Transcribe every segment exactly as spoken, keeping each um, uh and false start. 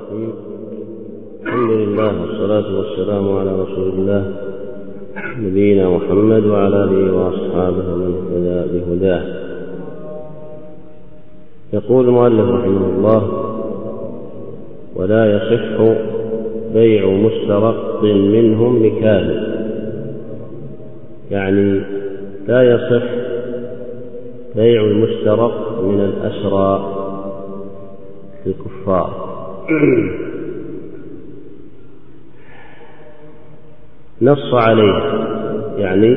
الرحيم. الحمد لله والصلاة والسلام على رسول الله نبينا محمد وعلى آله وأصحابه ومن اهتدى بهداه. يقول المؤلف رحمه الله: ولا يصح بيع مسترق منهم لكاذب، يعني لا يصح بيع المسترق من الأسرى الكفار. نص عليه، يعني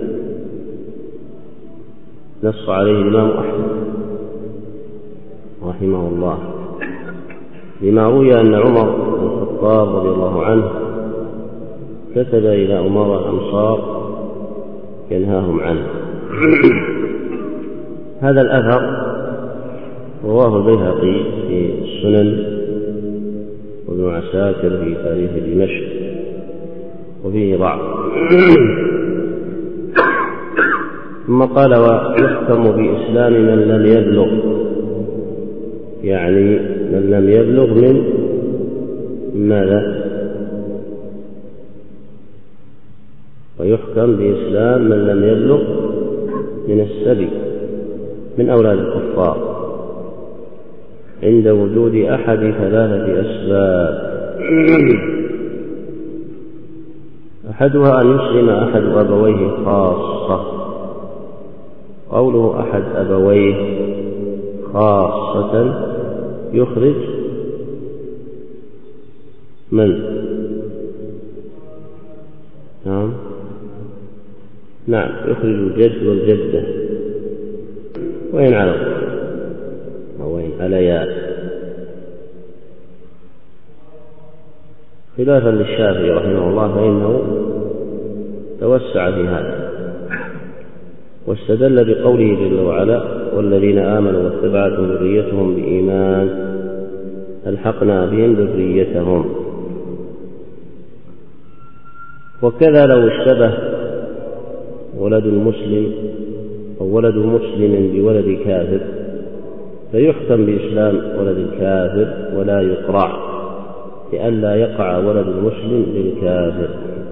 نص عليه الإمام أحمد رحمه الله لما روي أن عمر بن الخطاب رضي الله عنه كتب إلى أمراء الأمصار ينهاهم عنه. هذا الأثر رواه البيهقي في السنن وابن عساكر في تاريخ دمشق وفيه ضعف. ثم قال: ويحكم بإسلام من لم يبلغ، يعني من لم يبلغ من ماذا؟ ويحكم بإسلام من لم يبلغ من السبي من أولاد الكفار عند وجود أحد ثلاثة أسباب. أحدها أن يسلم أحد أبويه خاصة. قوله أحد أبويه خاصة يخرج من؟ نعم نعم يخرج الجد والجدة وإن علوا أو وإن عليا، خلافا للشافعي رحمه الله فإنه توسع في هذا واستدل بقوله جل وعلا: والذين آمنوا واتبعتهم ذريتهم بإيمان ألحقنا بهم ذريتهم. وكذا لو اشتبه ولد المسلم أو ولد مسلم بولد كافر فيحكم بإسلام ولد الكافر ولا يقرع، لئلا يقع ولد المسلم للكافر.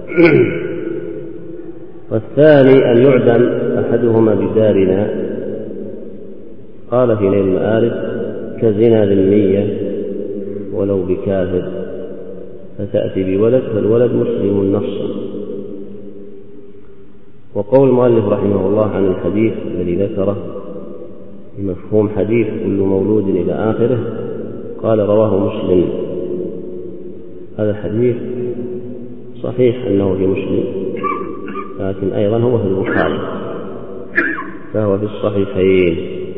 والثاني أن يعدم أحدهما بدارنا. قال في نيل المآرب: كزنا ذمية ولو بكافر، فتأتي بولد فالولد مسلم نصا. وقول المؤلف رحمه الله عن الحديث الذي ذكره بمفهوم حديث كل مولود إلى آخره، قال: رواه مسلم. هذا الحديث صحيح أنه في مسلم، لكن أيضا هو في البخاري، فهو في الصحيحين،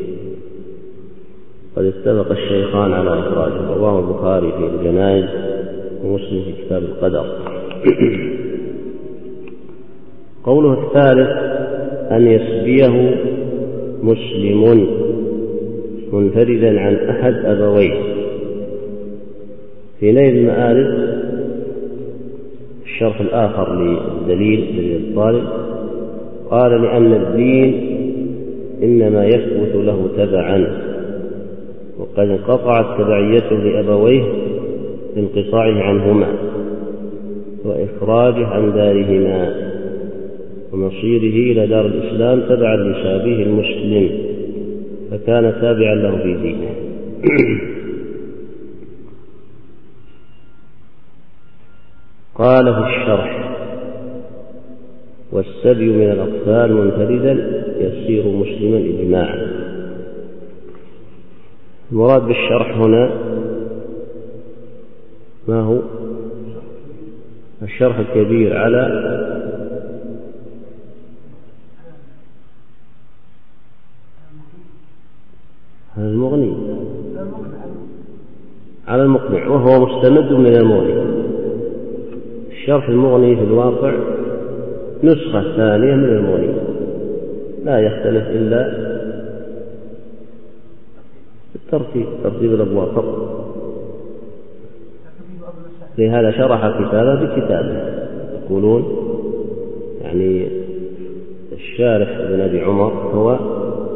قد اتفق الشيخان على إخراجه. رواه البخاري في الجنائز ومسلم في كتاب القدر. قوله الثالث أن يسبيه مسلم منفردا عن أحد أبويه. في نيل المآرب الشرح الآخر للدليل للطالب قال: لأن الدين إنما يثبت له تبعا، وقد انقطعت تبعيته لأبويه بانقطاعه عنهما وإخراجه عن دارهما ومصيره إلى دار الإسلام تبعا لشابيه المسلم، فكان تابعا له في دينه. قال في الشرح: والسبي من الأطفال منفردا يصير مسلما إجماعا. المراد بالشرح هنا ما هو؟ الشرح الكبير على المغني، على المقنع، وهو مستمد من المغني. الشرح المغني في الواقع نسخة ثانية من المغني، لا يختلف إلا الترتيب، ترتيب الأبواب فقط. لهذا شرح كتابه بكتابه. يقولون يعني الشارح ابن أبي عمر هو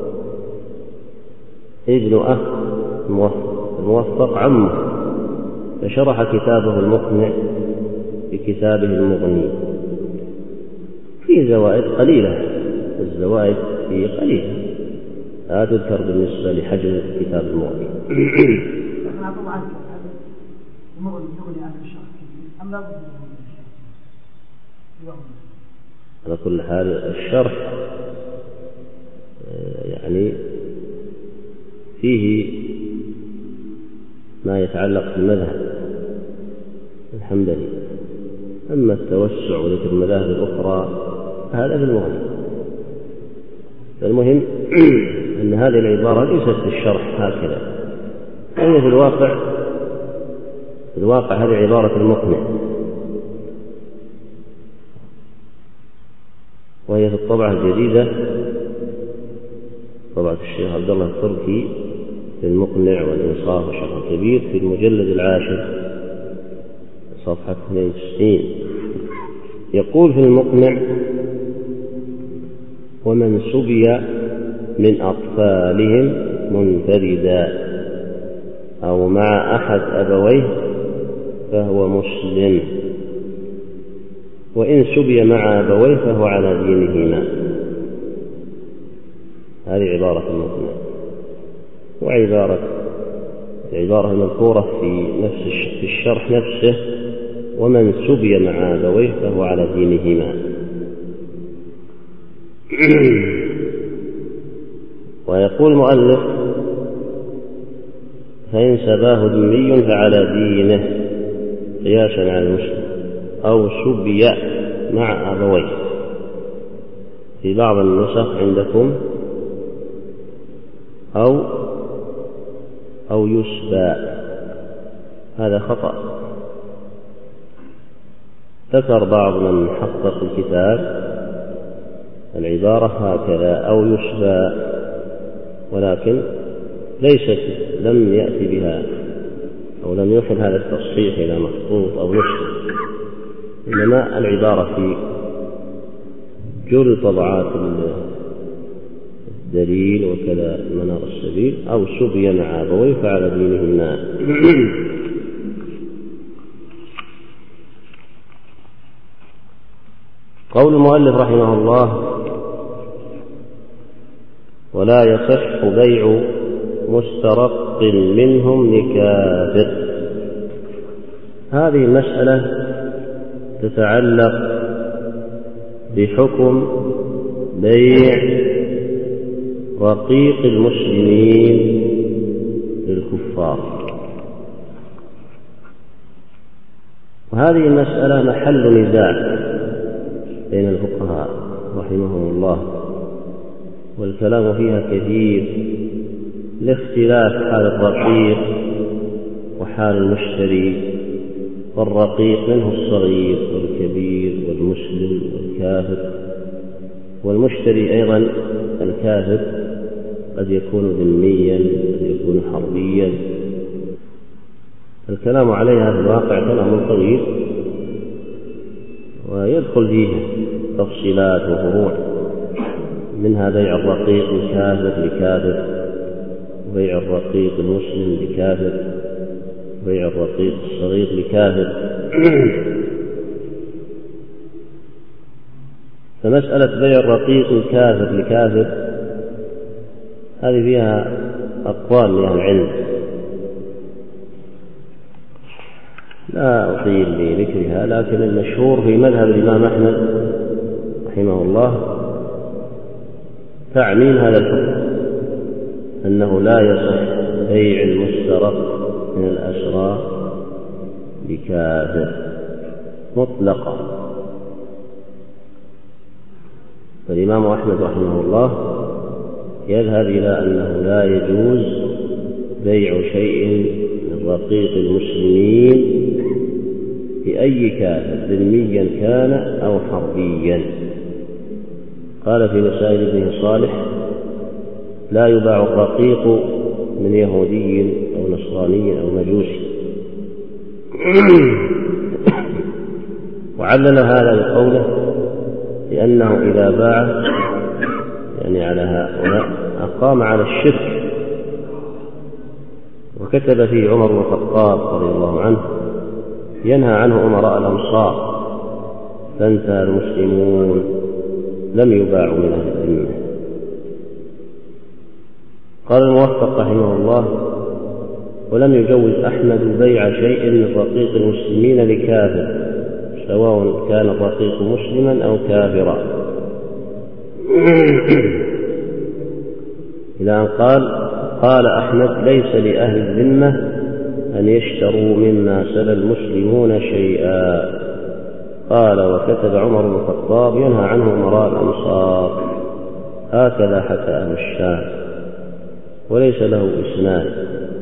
ابن أخ الموفق عمه فشرح كتابه المقنع بكتابه المغني. فيه زوائد قليلة، الزوائد فيه قليلة لا تذكر بالنسبة لحجم كتاب المغني. على كل حال الشرح يعني فيه ما يتعلق بالمذهب الحنبلي، أما التوسع وذكر المذاهب الأخرى هذا في المغني. المهم أن هذه العبارة ليست في الشرح هكذا، هي في الواقع في الواقع هذه عبارة المقنع، وهي في الطبعة الجديدة طبعة الشيخ عبد الله التركي في المقنع والإنصاف والشرح الكبير في المجلد العاشر صفحة اثنين وتسعين. يقول في المقنع: ومن سبي من أطفالهم منفردا أو مع أحد أبويه فهو مسلم، وإن سبي مع أبويه فهو على دينهما. هذه عبارة المقنع. وعبارة العبارة المذكورة في نفس في الشرح نفسه: ومن سبي مع أبويه فهو على دينهما. ويقول المؤلف: فإن سباه ذمي فعلى دينه قياسا على المسلم، أو سبي مع أبويه. في بعض النسخ عندكم أو أو يسبى، هذا خطأ. ذكر بعض من حقق الكتاب العبارة هكذا: أو يسبى، ولكن ليست لم يأتي بها أو لم يصل هذا التصحيح إلى مخطوط أو نسخ، إنما العبارة في جل طبعات الدليل وكذا منار السبيل: أو سبي مع أبويه فعلى دينهما. قول المؤلف رحمه الله: ولا يصح بيع مسترق منهم لكافر. هذه المسألة تتعلق بحكم بيع رقيق المسلمين للكفار، وهذه المسألة محل نزاع بين الفقهاء رحمهم الله، والكلام فيها كثير لاختلاف حال الرقيق وحال المشتري. والرقيق منه الصغير والكبير والمسلم والكافر، والمشتري أيضا الكافر قد يكون ذميا قد يكون حربيا. الكلام عليها في الواقع كلام طويل ويدخل فيه تفصيلات وفروع، منها بيع الرقيق الكافر لكافر، وبيع الرقيق المسلم لكافر، بيع الرقيق الصغير لكافر. فمسألة بيع الرقيق الكافر لكافر هذه فيها أقوال من أهل العلم، لا أطيل بذكرها، لكن المشهور في مذهب الإمام أحمد رحمه الله تعميم هذا الحكم، أنه لا يصح بيع المسترق من الأسرى لكافر مطلقا. فالإمام أحمد رحمه الله يذهب إلى أنه لا يجوز بيع شيء من رقيق المسلمين لأي كافر ذميا كان أو حربيا. قال في مسائل ابن صالح: لا يباع الرقيق من يهودي أو نصراني أو مجوسي. وعلل هذا بقوله: لأنه إذا باع يعني على هؤلاء أقام على الشرك وكتب فيه عمر بن الخطاب رضي الله عنه ينهى عنه أمراء الأمصار، فانتهى المسلمون لم يباعوا من أهل الذمة. قال الموفق رحمه الله: ولم يجوز أحمد بيع شيء من رقيق المسلمين لكافر، سواء كان الرقيق مسلما أو كافرا، إلى أن قال: قال أحمد: ليس لأهل الذمة أن يشتروا مما سلى المسلمون شيئا. قال: وكتب عمر بن الخطاب ينهى عنه أمراء الأمصار. هكذا حكى أهل الشام، وليس له إسناد.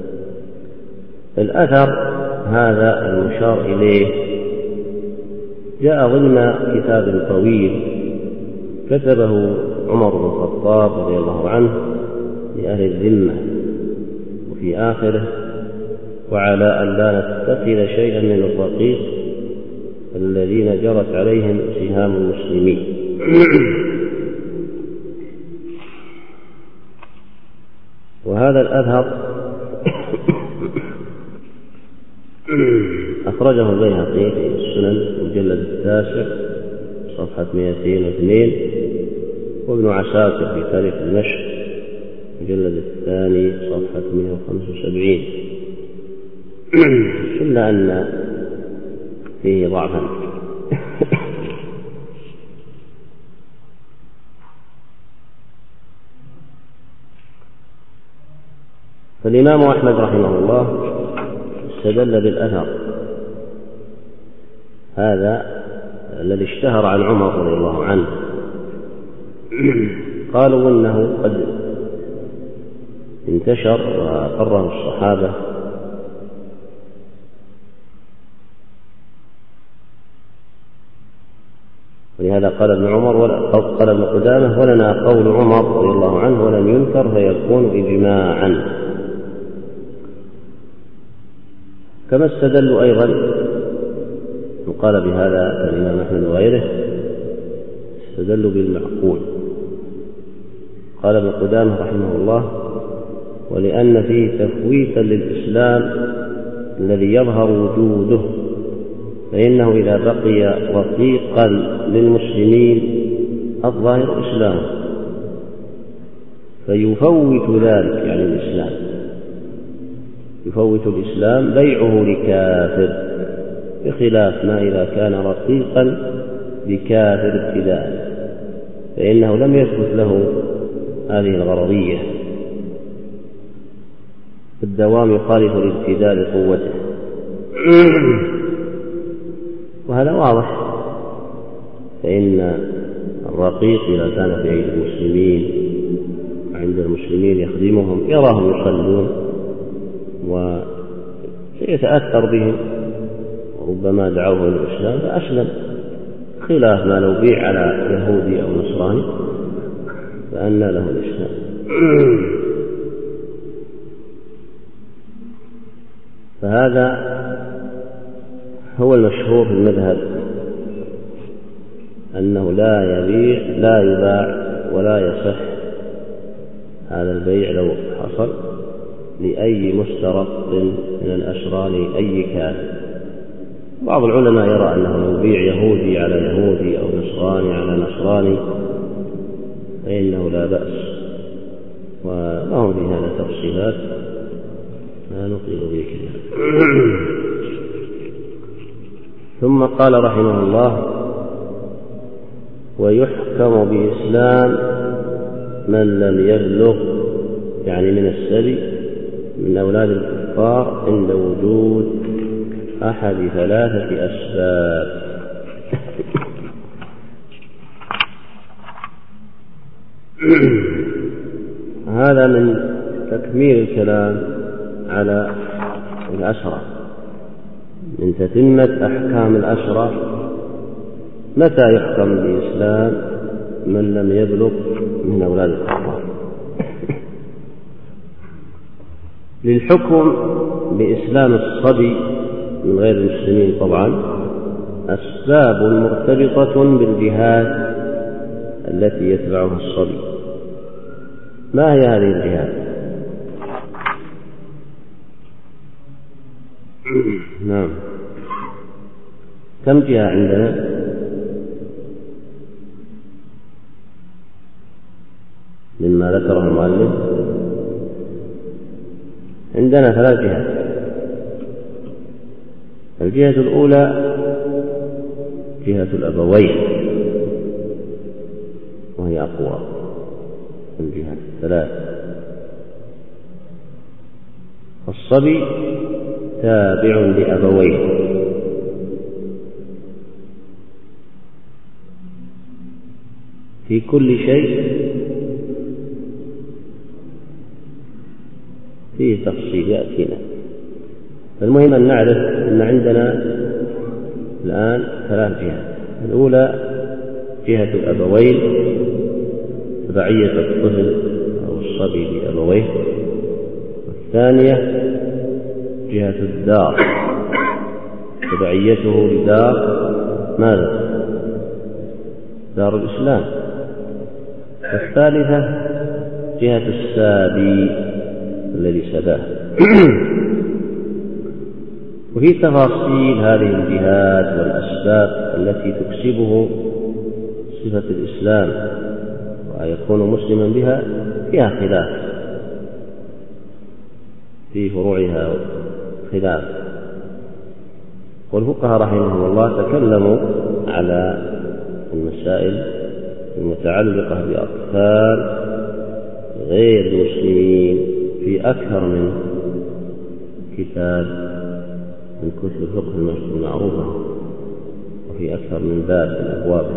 الأثر هذا المشار إليه جاء ضمن كتاب طويل كتبه عمر بن الخطاب رضي الله عنه لأهل الذمة، وفي آخره: وعلى أن لا نتخذ شيئا من الرقيق الذين جرت عليهم سهام المسلمين. وهذا الأثر أخرجه البيهقي في السنن المجلد التاسع صفحة مئتين واثنين، وابن عساكر في تاريخ دمشق المجلد الثاني صفحة مئة وخمسة وسبعين، إلا أن فيه ضعفا. فالإمام أحمد رحمه الله استدل بالأثر هذا الذي اشتهر عن عمر رضي الله عنه. قالوا إنه قد انتشر وأقره الصحابة، ولهذا قال ابن عمر قال ابن قدامة: ولنا قول عمر رضي الله عنه ولم ينكر فيكون إجماعا. كما استدلوا أيضا وقال بهذا الإمام أحمد وغيره، استدلوا بالمعقول. قال ابن قدامة رحمه الله: ولأن فيه تفويتا للإسلام الذي يظهر وجوده، فإنه إذا بقي رقيقا للمسلمين الظاهر إسلامه فيفوت ذلك، يعني الإسلام يفوت الإسلام بيعه لكافر، بخلاف ما إذا كان رقيقا بكافر ابتداء، فإنه لم يثبت له هذه الغرضية، الدوام يخالف الابتداء لقوته. وهذا واضح، فإن الرقيق إذا كان في عيد المسلمين عند المسلمين يخدمهم يراهم يصلون وسيتأثر بهم، وربما دعوه للإسلام فأسلم، خلاف ما لو بيع على يهودي أو نصراني فأنى له الإسلام. فهذا هو المشهور في المذهب، أنه لا يبيع لا يباع ولا يصح هذا البيع لو حصل لأي مسترق من الأشرار لأي كافر. بعض العلماء يرى أنه لو بيع يهودي على يهودي أو نصراني على نصراني فإنه لا بأس، ولهم في هذا تفصيلات لا نطيل به كثيرا. ثم قال رحمه الله: ويحكم بإسلام من لم يبلغ، يعني من السبي من أولاد الكفار، عند وجود أحد ثلاثة أسباب. هذا من تكميل الكلام على الأسرى، من تتمة أحكام الأسرى. متى يحكم بإسلام من لم يبلغ من أولاد الكفار؟ للحكم بإسلام الصبي من غير المسلمين طبعا أسباب مرتبطة بالجهاد التي يتبعها الصبي. ما هي هذه الجهاد؟ نعم. كم جهة عندنا؟ مما ذكره المؤلف عندنا ثلاث جهات. الجهة الأولى جهة الأبوين، وهي أقوى الجهات الثلاث. الصبي تابع لأبويه، في كل شيء فيه تفصيل يأتينا. المهم أن نعرف أن عندنا الآن ثلاث جهات. الأولى جهة الأبوين، تبعية الطفل أو الصبي لأبويه. والثانية جهة الدار، تبعيته لدار ماذا؟ دار الإسلام. والثالثة جهة السابي الذي سباه. وفي تفاصيل هذه الجهات والأسباب التي تكسبه صفة الإسلام ويكون مسلما بها فيها خلاف، في فروعها خلاف. والفقهاء رحمهم الله تكلموا على المسائل المتعلقة بأطفال غير المسلمين في أكثر من كتاب من كتب الفقه المعروفة، وفي أكثر من باب من أبوابه.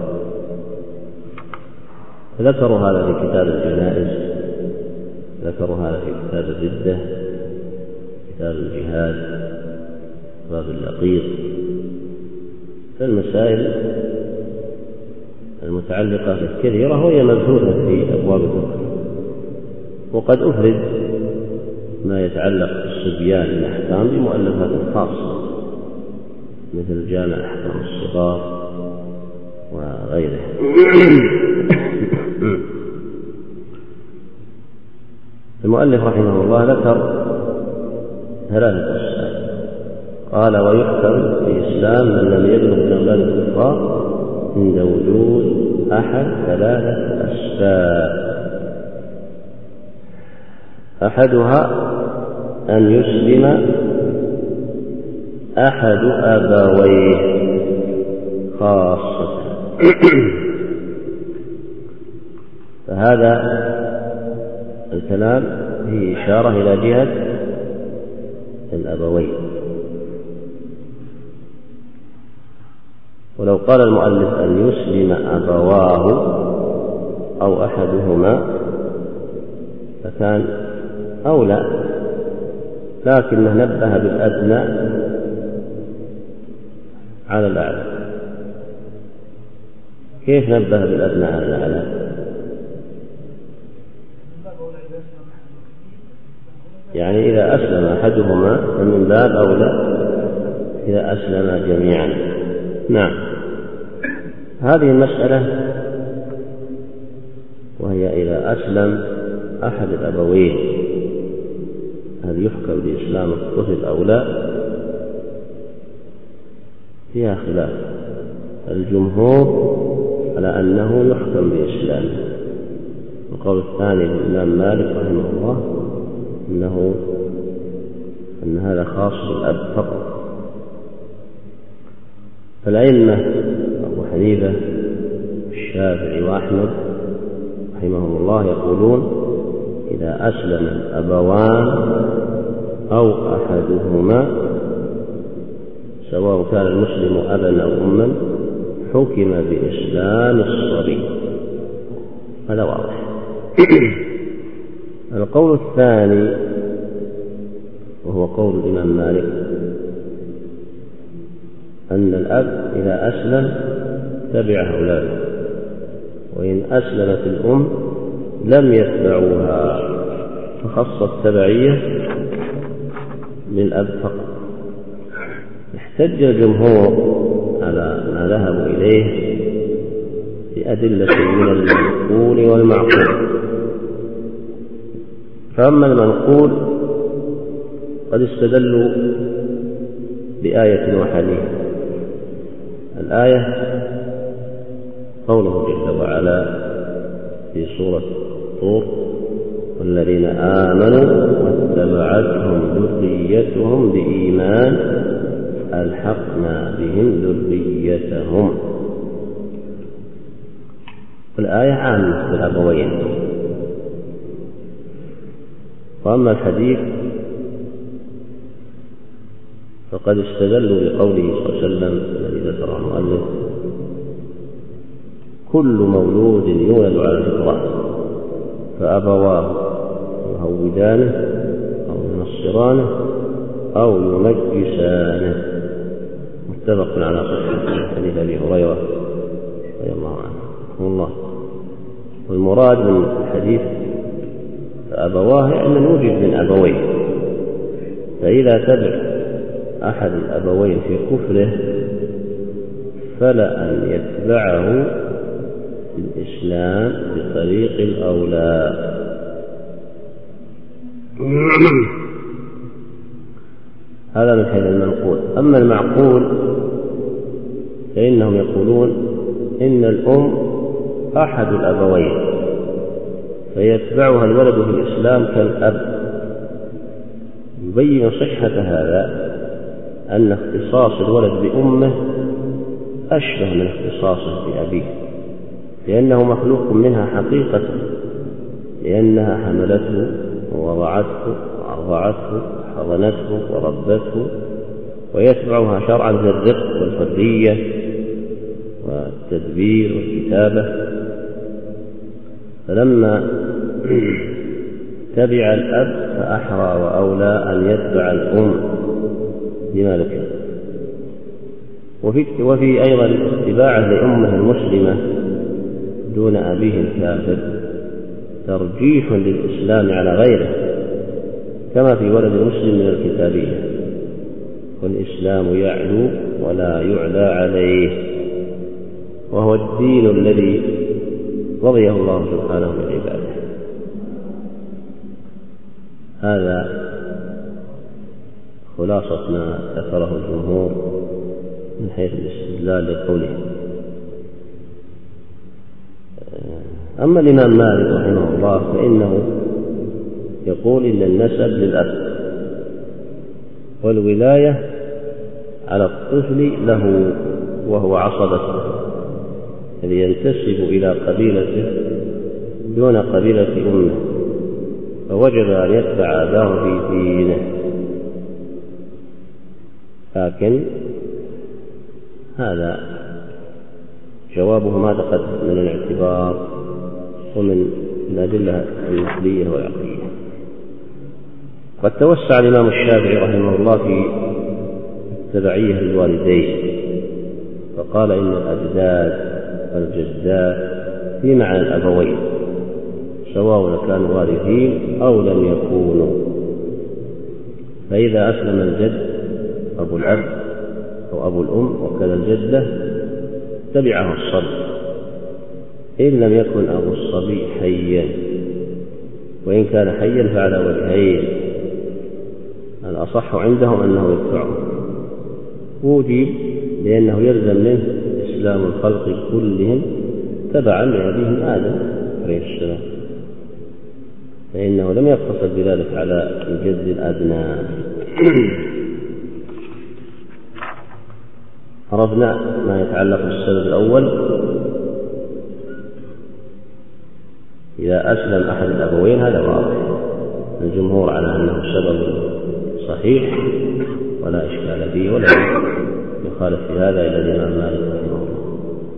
فذكروا هذا في كتاب الجنائز، ذكروا هذا في كتاب الردة، كتاب الجهاد، باب اللقيط. فالمسائل المتعلقة بالكثيرة وهي مبثوثة في أبواب الفقه. وقد أفرد ما يتعلق بالصبيان الأحكام بمؤلفات خاصة مثل جامع أحكام الصغار وغيره. المؤلف رحمه الله ذكر ثلاثة أسباب. قال: ويحكم في الإسلام من لم يبلغ من أولاد الكفار عند وجود أحد ثلاثة أسباب. أحدها أن يسلم أحد أبويه خاصة. فهذا الكلام فيه إشارة إلى جهة الأبوين. ولو قال المؤلف أن يسلم أبواه أو أحدهما فكان أولى، لكنه نبه بالأدنى على الأعلى. كيف نبه بالأدنى على الأعلى؟ يعني إذا أسلم أحدهما فمن باب أولى إذا أسلم جميعا. نعم. هذه المسألة وهي إذا أسلم أحد الأبوين هل يحكم بإسلام الطفل أو لا؟ فيها خلاف. الجمهور على أنه يحكم بإسلامه. القول الثاني للإمام مالك رحمه الله أنه أن هذا خاص بالأب فقط. فالأئمة أبو حنيفة الشافعي وأحمد رحمهم الله يقولون إذا أسلم الأبوان أو أحدهما سواء كان المسلم أبا أو أما حكم بإسلام الصبي. هذا واضح. القول الثاني وهو قول الإمام مالك أن الأب إذا أسلم تبع أولاده، وإن أسلمت الأم لم يتبعوها، فخص التبعية للأب فقط. احتج الجمهور على ما ذهبوا إليه بأدلة من المنقول والمعقول. فأما المنقول قد استدلوا بآية وحديث. الآية قوله جل وعلا في سورة طور: والذين آمنوا واتبعتهم ذريتهم بإيمان ألحقنا بهم ذريتهم. والآية عامة في الأبوين. وأما الحديث فقد استدلوا بقوله صلى الله عليه وسلم الذي ذكره المؤلف: كل مولود يولد على الفطرة فأبواه يهودانه أو ينصرانه أو يمجسانه. متفق على صحة حديث أبي هريرة رضي الله عنه الله. والمراد من الحديث فأبواه يعني نوجد من أبوين، فإذا تبع أحد الأبوين في كفره فلا أن يتبعه في الإسلام بطريق الأولى. هذا من حيث المنقول. أما المعقول فإنهم يقولون إن الأم أحد الأبوين فيتبعها الولد في الإسلام كالأب. يبين صحة هذا أن اختصاص الولد بأمه أشبه من اختصاصه بأبيه، لأنه مخلوق منها حقيقة، لأنها حملته ووضعته وأرضعته وحضنته وربته، ويتبعها شرعا ذي الرق والحرية والتدبير والكتابة. فلما تبع الأب فأحرى وأولى أن يتبع الأم بما ذكر. وفي, وفي أيضا اتباعه لأمه المسلمة دون أبيه الكافر ترجيح للإسلام على غيره، كما في ولد المسلم من الكتابية: والإسلام يعلو ولا يعلى عليه، وهو الدين الذي رضيه الله سبحانه لعباده. هذا خلاصة ما ذكره الجمهور من حيث الاستدلال لقوله. أما الإمام مالك رحمه الله فإنه يقول إن النسب للأب، والولاية على الطفل له وهو عصبته الذي ينتسب إلى قبيلته دون قبيلة أمه، فوجب أن يتبع أباه في دينه. لكن هذا جوابه ما تقدم من الاعتبار ومن الأدلة النقلية والعقلية. قد توسع الإمام الشافعي رحمه الله في التبعية للوالدين، فقال إن الأجداد والجدات في معنى الأبوين سواء كانوا وارثين أو لم يكونوا. فإذا أسلم الجد أبو الأب أو أبو الأم وكذا الجدة تبعه الصبي إن لم يكن أبو الصبي حيا، وإن كان حيا فعلى وجهين: الأصح عندهم أنه يتبعه وجب، لأنه يلزم منه إسلام الخلق كلهم تبعا لأبيهم آدم عليه السلام، فإنه لم يقتصر بذلك على الجد الأدنى. عرفنا ما يتعلق بالسبب الأول: إذا أسلم أحد الأبوين هذا واضح، الجمهور على أنه سبب صحيح ولا إشكال فيه ولا يخالف في هذا إلى الإمام مالك رحمه الله.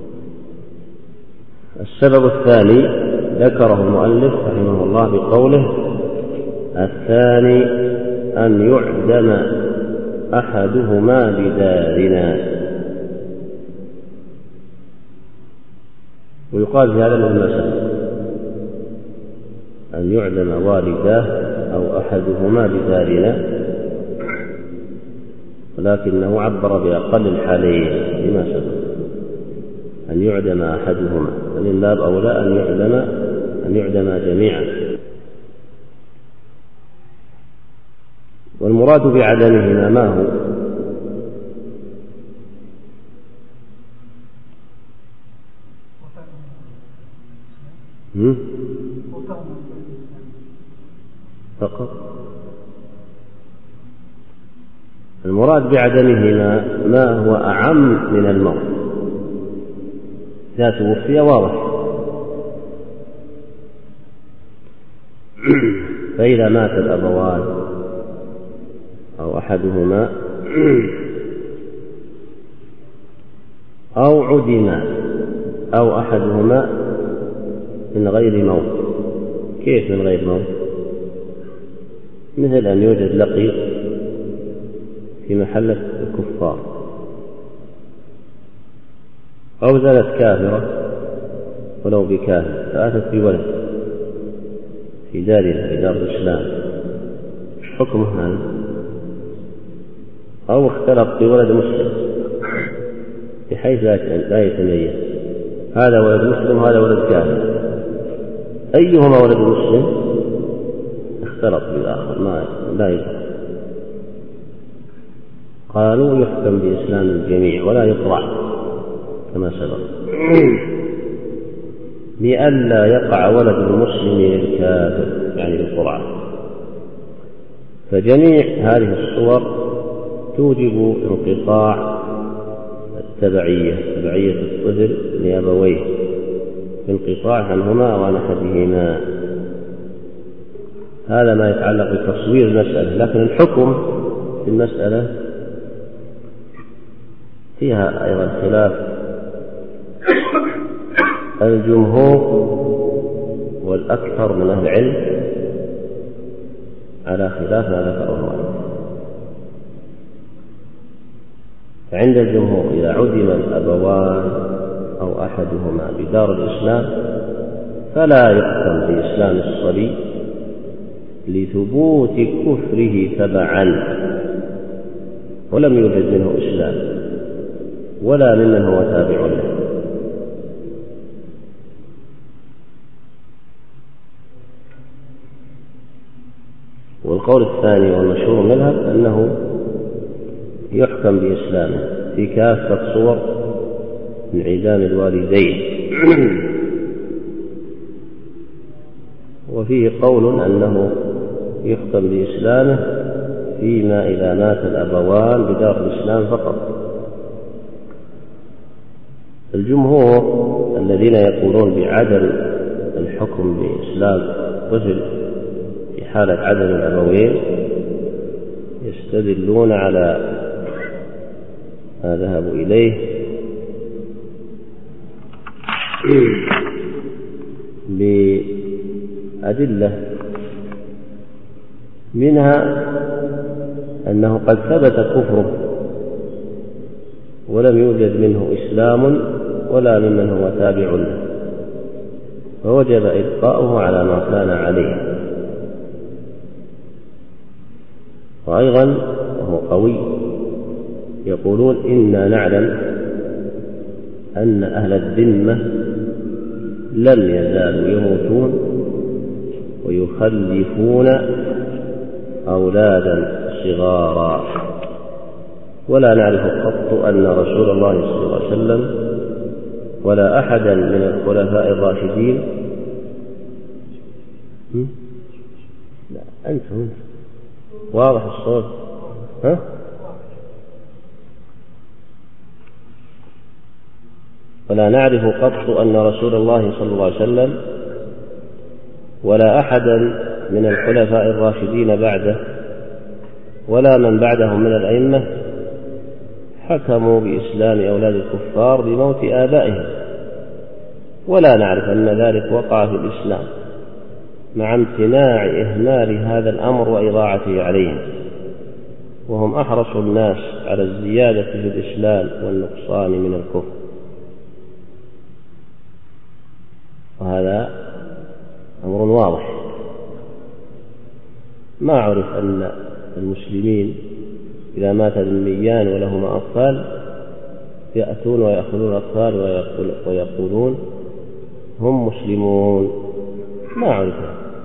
السبب الثاني ذكره المؤلف رحمه الله بقوله: الثاني أن يعدم أحدهما بدارنا. ويقال في هذا مما سبق أن يعدم والداه أو أحدهما بدارنا، ولكنه عبر بأقل الحالين لما سبق أن يعدم أحدهما، فمن باب أولى أن يعدم أن يعدم جميعا. والمراد بعدمهما ما هو؟ فقط. المراد بعدمهما ما هو أعم من الموت. إذا توفي واضح، فإذا مات الأبوان أو أحدهما أو عدما أو أحدهما من غير موت. كيف من غير موت؟ مثل أن يوجد لقيط في محلة الكفار، أو زالت كافرة ولو بكافر فأتت بولد في دارنا في دار الإسلام، حكم هذا؟ أو اختلط بولد مسلم بحيث لا يتميز، هذا ولد مسلم وهذا ولد كافر، أيهما ولد مسلم اختلط بالآخر ما لا يدرك. قالوا يحكم بإسلام الجميع ولا يقرع كما سبق، لئلا يقع ولد المسلم للكافر يعني القرعة. فجميع هذه الصور توجب انقطاع التبعية، تبعية الطفل لأبويه، انقطاع عنهما أو عن أحدهما. هذا ما يتعلق بتصوير المسألة. لكن الحكم في المسألة فيها أيضا خلاف. الجمهور والأكثر من أهل العلم على خلاف ما ذكره. فعند الجمهور إذا عدم الأبوان أو أحدهما بدار الإسلام فلا يحكم بإسلام الصبي لثبوت كفره تبعا، ولم يوجد منه إسلام ولا ممن هو تابع له. والقول الثاني والمشهور المذهب أنه يحكم بإسلامه في كافة صور انعدام الوالدين. وفيه قول أنه يحكم بإسلامه فيما إذا مات الأبوان بدار الإسلام فقط. الجمهور الذين يقولون بعدم الحكم بإسلام الطفل في حالة عدم الأبوين يستدلون على ما ذهبوا إليه بأدلة، منها أنه قد ثبت كفره ولم يوجد منه إسلام ولا ممن هو تابع له، فوجب إبقاؤه على ما كان عليه. وأيضا وهو قوي يقولون إنا نعلم أن أهل الذمة لم يزالوا يموتون ويخلفون أولادا صغارا، ولا نعرف قط أن رسول الله صلى الله عليه وسلم ولا أحدا من الخلفاء الراشدين لا أنت واضح الصوت ها؟ ولا نعرف قط أن رسول الله صلى الله عليه وسلم ولا أحدا من الخلفاء الراشدين بعده ولا من بعدهم من الأئمة حكموا بإسلام أولاد الكفار بموت آبائهم، ولا نعرف أن ذلك وقع في الإسلام مع امتناع إهمال هذا الأمر وإضاعته عليهم، وهم أحرص الناس على الزيادة في الإسلام والنقصان من الكفر. وهذا أمر واضح. ما عرف أن المسلمين إذا مات ذميان ولهما أطفال يأتون ويأخذون الأطفال ويقولون هم مسلمون، ما عرف.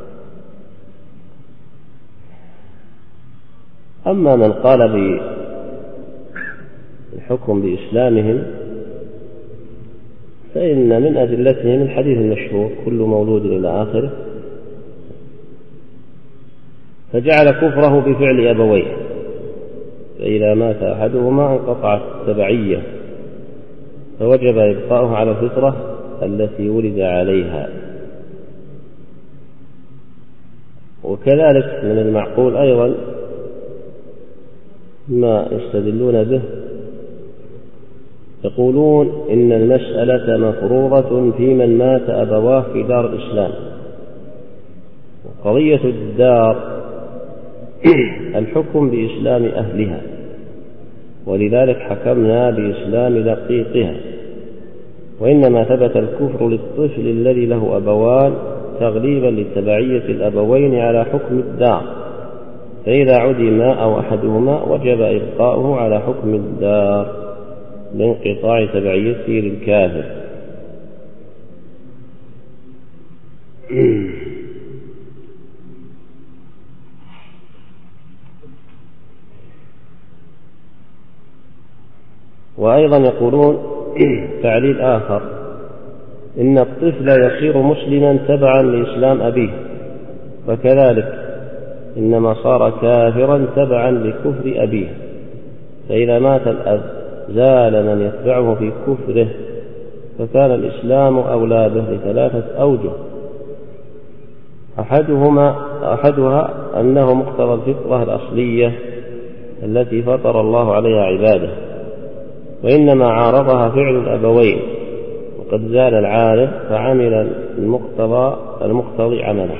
أما من قال بالحكم بإسلامهم فإن من أدلتهم الحديث المشهور كل مولود إلى آخره، فجعل كفره بفعل أبويه، فإذا مات أحدهما انقطعت التبعية، فوجب إبقاؤه على الفطرة التي ولد عليها. وكذلك من المعقول أيضا ما يستدلون به، يقولون إن المسألة مفروضة في من مات أبواه في دار الإسلام، وقضية الدار الحكم بإسلام أهلها، ولذلك حكمنا بإسلام دقيقها، وإنما ثبت الكفر للطفل الذي له أبوان تغليبا لتبعية الأبوين على حكم الدار، فإذا عدم أو أحدهما وجب إبقاؤه على حكم الدار لانقطاع تبعيته للكافر. وأيضا يقولون تعليل آخر، إن الطفل يصير مسلما تبعا لإسلام أبيه، وكذلك إنما صار كافرا تبعا لكفر أبيه، فإذا مات الأب زال من يتبعه في كفره، فكان الإسلام أولى به لثلاثة أوجه. أحدهما أحدها أنه مقتضى الفطرة الأصلية التي فطر الله عليها عباده، وإنما عارضها فعل الأبوين، وقد زال العارض فعمل المقتضى المقتضي عمله.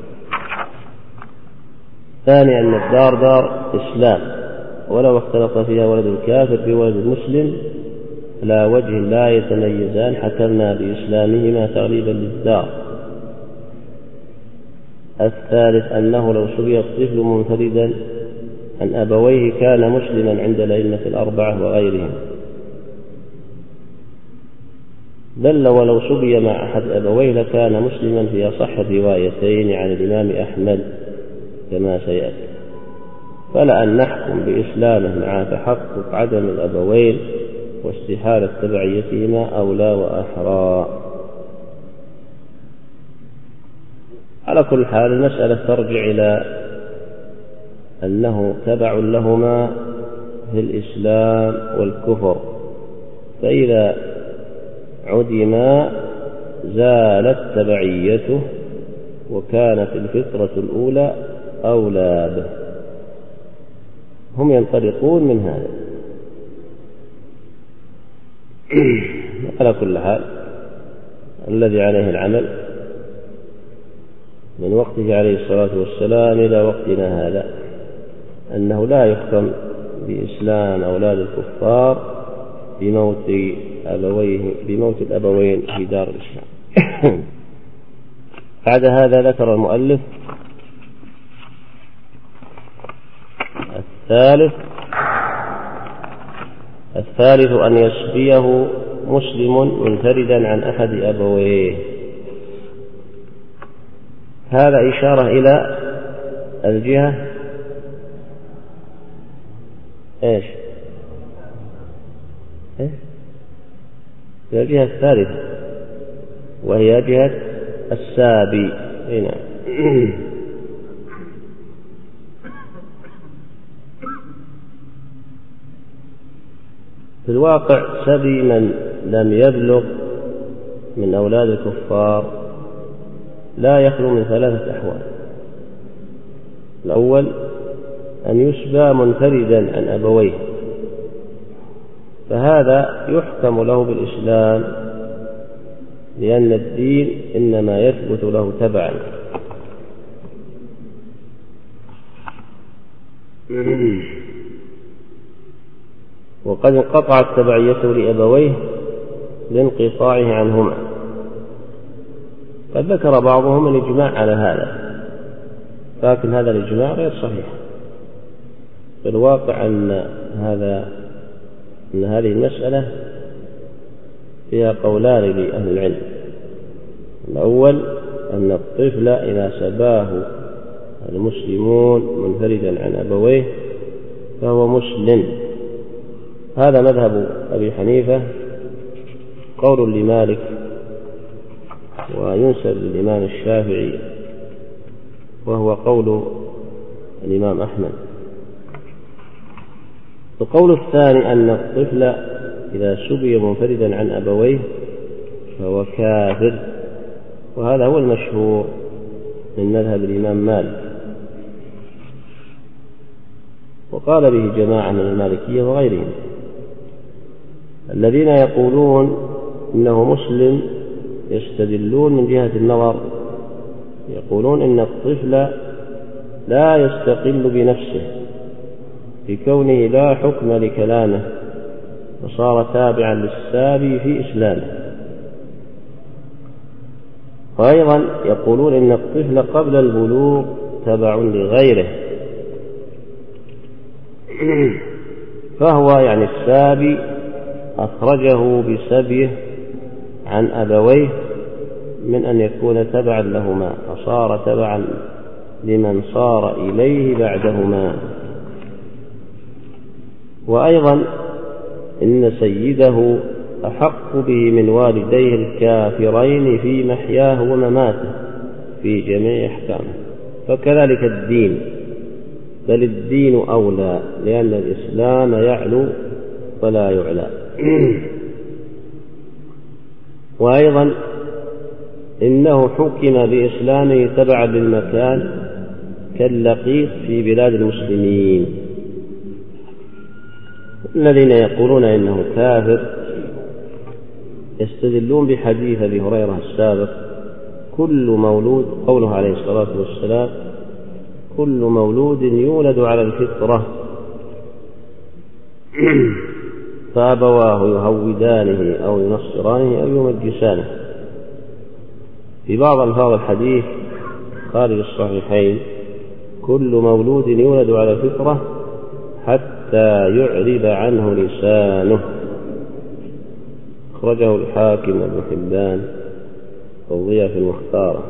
ثاني أن الدار دار إسلام، ولو اختلط فيها ولد الكافر بولد المسلم لا وجه لا يتميزان، حكمنا بإسلامهما تغليبا للدار. الثالث أنه لو سبي الطفل منفردا عن أبويه كان مسلما عند الأئمة الأربعة وغيرهم، بل ولو سبي مع أحد أبويه لكان مسلما في أصح الروايتين عن الإمام أحمد كما سيأتي. فلأن نحكم بإسلامه مع تحقق عدم الأبوين واستحالة تبعيتهما أولى وأحرى. على كل حال المسألة ترجع إلى أنه تبع لهما في الإسلام والكفر، فإذا عدما زالت تبعيته وكانت الفطرة الأولى أولى به. هم ينطلقون من هذا. على كل حال الذي عليه العمل من وقته عليه الصلاة والسلام إلى وقتنا هذا أنه لا يحكم بإسلام أولاد الكفار بموت أبويه بموت الأبوين في دار الإسلام. بعد هذا ذكر المؤلف الثالث الثالث أن يسبيه مسلم منفردا عن أحد أبويه. هذا إشارة إلى الجهة إيش؟ إيه؟ إلى الجهة الثالثة وهي جهة السابي. هنا في الواقع سبي من لم يبلغ من أولاد الكفار لا يخلو من ثلاثة أحوال. الأول أن يسبى منفردا عن أبويه، فهذا يحكم له بالإسلام لأن الدين إنما يثبت له تبعا. وقد انقطعت تبعيته لأبويه لانقطاعه عنهما. قد ذكر بعضهم الإجماع على هذا، لكن هذا الإجماع غير صحيح. في الواقع أن هذا أن هذه المسألة فيها قولان لأهل العلم. الأول أن الطفل إذا سباه المسلمون منفردا عن أبويه فهو مسلم، هذا مذهب أبي حنيفة، قول لمالك وينسب للإمام الشافعي، وهو قول الإمام أحمد. القول الثاني أن الطفل إذا سبي منفردا عن أبويه فهو كافر، وهذا هو المشهور من مذهب الإمام مالك، وقال به جماعة من المالكية وغيرهم. الذين يقولون إنه مسلم يستدلون من جهة النظر، يقولون إن الطفل لا يستقل بنفسه بكونه لا حكم لكلامه، وصار تابعا للسابي في إسلامه. وأيضا يقولون إن الطفل قبل البلوغ تبع لغيره، فهو يعني السابي أخرجه بسبيه عن أبويه من أن يكون تبعا لهما، فصار تبعا لمن صار إليه بعدهما. وأيضا إن سيده أحق به من والديه الكافرين في محياه ومماته في جميع أحكامه، فكذلك الدين، بل الدين أولى، لأن الإسلام يعلو ولا يعلى. وأيضا إنه حكم بإسلامه تبعا للمكان كاللقيط في بلاد المسلمين. الذين يقولون إنه كافر يستدلون بحديث أبي هريرة السابق: كل مولود، قوله عليه الصلاة والسلام: كل مولود يولد على الفطرة فأبواه يهودانه أو ينصرانه أو يمجسانه. في بعض ألفاظ الحديث خارج الصحيحين: كل مولود يولد على الفطرة حتى يعرب عنه لسانه. أخرجه الحاكم وابن حبان والضياء في المختارة.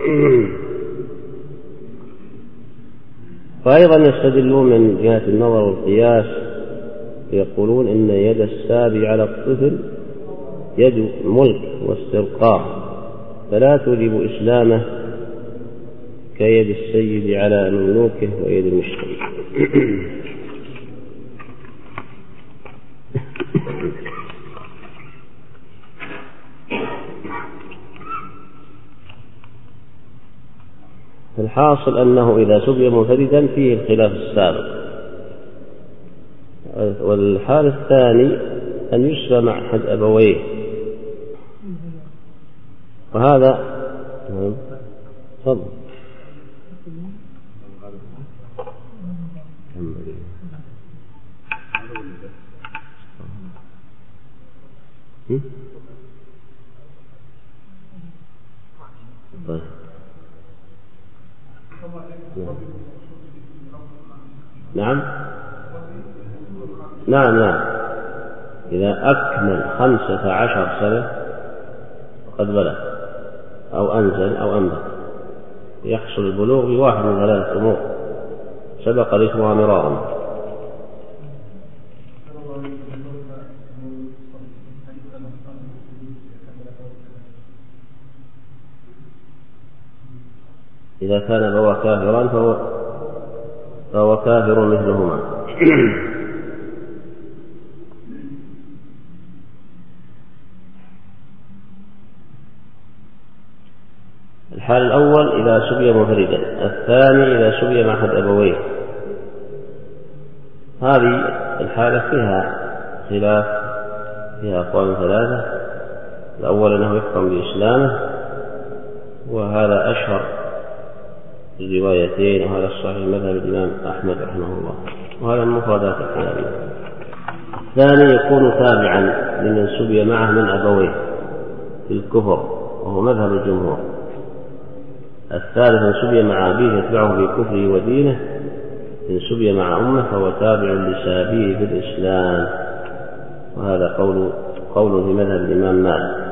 وأيضا يستدلون من جهة النظر والقياس، يقولون إن يد السابي على الطفل يد ملك واسترقاء، فلا توجب إسلامه كيد السيد على مملوكه ويد المشتري. الحاصل أنه إذا سبي منفردا فيه الخلاف السابق. والحال الثاني أن يسبى مع أحد أبويه، وهذا فضل. نعم نعم نعم إذا أكمل خمسة عشر سنة قد بلغ أو أنزل أو أنبت، يحصل البلوغ بواحد من ثلاثة أمور سبق ذكرها مرارا. إذا كان أبواه كافران فهو, فهو كافر مثلهما. الحال الأول إذا سبي منفردا، الثاني إذا سبي مع أحد أبويه. هذه الحالة فيها خلاف، فيها أقوال ثلاثة. الأول أنه يحكم بإسلامه، وهذا أشهر الروايتين، وهذا الصحيح مذهب الإمام أحمد رحمه الله، وهذا من مفردات الحلال. الثاني يكون تابعا لمن سبي معه من أبويه في الكفر، وهو مذهب الجمهور. الثالث من سبي مع أبيه يتبعه في كفره ودينه. إن سبي مع أمه فهو تابع لسابيه في الإسلام، وهذا قول قول في مذهب الإمام مالك.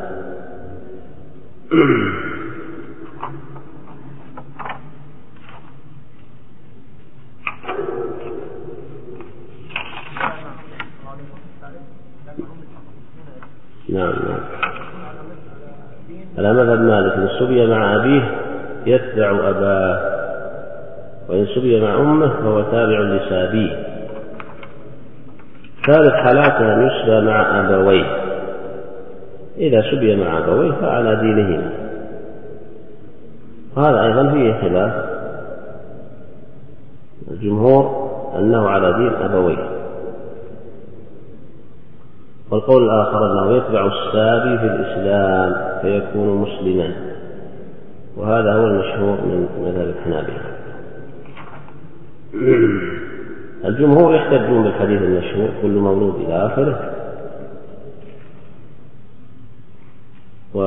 نعم نعم على مذهب مالك إن سبي مع أبيه يتبع أباه، وإن سبي مع أمه فهو تابع لسابيه. ثالث حالاته أن يسبى مع أبويه، إذا سبي مع أبويه فعلى دينهما. هذا أيضا فيه خلاف، الجمهور أنه على دين أبويه، والقول الآخر أنه يتبع السابي في الإسلام فيكون مسلما، وهذا هو المشهور من مذهب الحنابلة. الجمهور يحتجون بالحديث المشهور كل مولود إلى آخره، و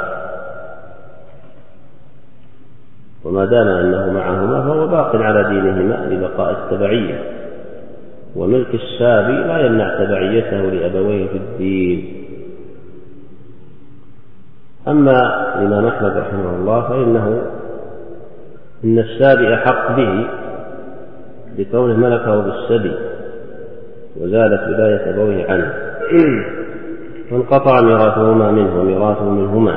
وما دام أنه معهما فهو باق على دينهما لبقاء التبعية، وملك السابي لا يمنع تبعيته لأبويه في الدين. أما الإمام أحمد رحمه الله فإنه إن السابي أحق به لكونه ملكه بالسبي وزالت ولاية أبويه عنه، وانقطع ميراثهما منه وميراثه منهما.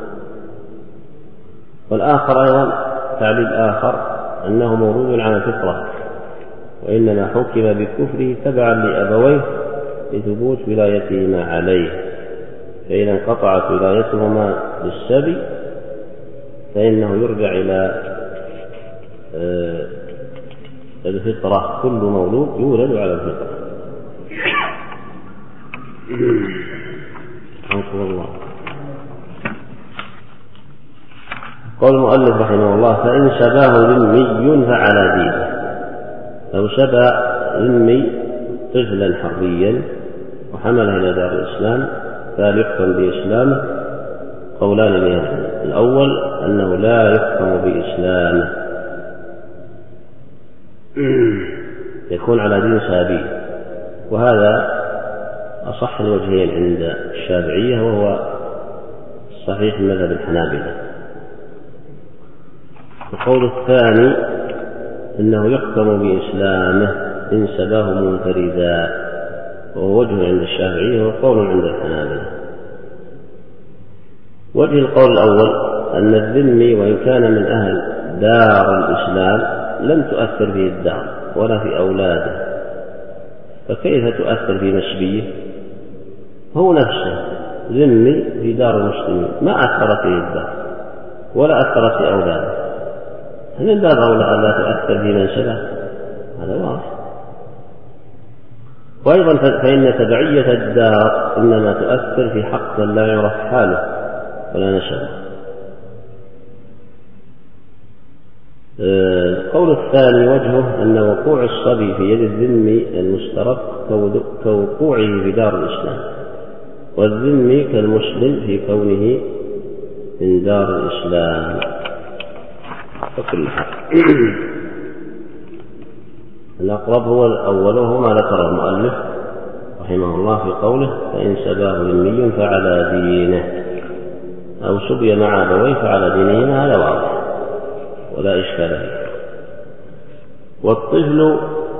والآخر أيضا تعليل آخر أنه مولود على الفطرة، وإنما حكم بكفره تبعا لأبويه لثبوت ولايتهما عليه، فإذا انقطعت ولايتهما للسبي فإنه يرجع إلى الفطرة، كل مولود يولد على الفطرة. عنكم الله. قال المؤلف رحمه الله: فإن شباه ذمي فعلى دينه. لو شبه ذمي طفلا حربيا وحمله إلى دار الإسلام فهل يحكم بإسلامه؟ قولان لأهل. الأول أنه لا يحكم بإسلامه، يكون على دين سابي، وهذا أصح الوجهين عند الشافعية وهو صحيح مذهب الحنابلة. القول الثاني أنه يحكم بإسلامه إن سباه منفردا، وهو وجه عند الشافعية وقول عند الحنابلة. وجه القول الأول أن الذمي وإن كان من أهل دار الإسلام لم تؤثر به الدار ولا في أولاده، فكيف تؤثر في نسبيه؟ هو نفسه ذمي في دار المسلمين ما أثرت فيه الدار ولا أثرت في أولاده، هل من باب أولى أن لا تؤثر في منسبه؟ هذا واضح. وأيضا فإن تبعية الدار إنما تؤثر في حق من لا يعرف حاله ولا نسبه. القول الثاني وجهه أن وقوع الصبي في يد الذمي المسترق كوقوعه في دار الإسلام، والذمي كالمسلم في كونه من دار الإسلام. فكل حق الأقرب هو الأول، وهو ما ذكره المؤلف رحمه الله في قوله: فإن سباه ذمي فعلى دينه، أو سبي مع أبويه فعلى دينهما، هذا واضح ولا إشكال فيه. والطفل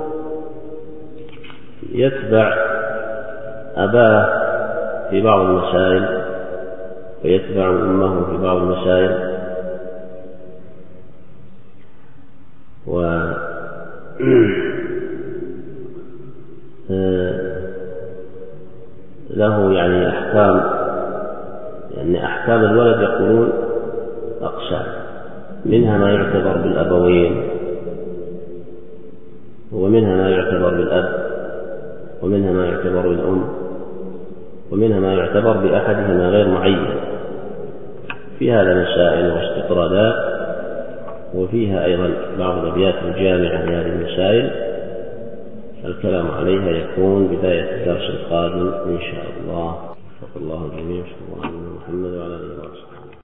يتبع أباه في بعض المسائل ويتبع أمه في بعض المسائل، و له يعني أحكام، يعني أحكام الولد يقولون أقسام، منها ما يعتبر بالأبوين، ومنها ما يعتبر بالأب، ومنها ما يعتبر بالأم، ومنها ما يعتبر بأحدهما غير معين. في هذا مسائل واستطرادات، وفيها أيضا بعض الأبيات الجامعة لهذه المسائل، الكلام عليها يكون بداية الدرس القادم إن شاء الله. وصلى الله الجميع وصلى الله على محمد وعلى آله وصحبه.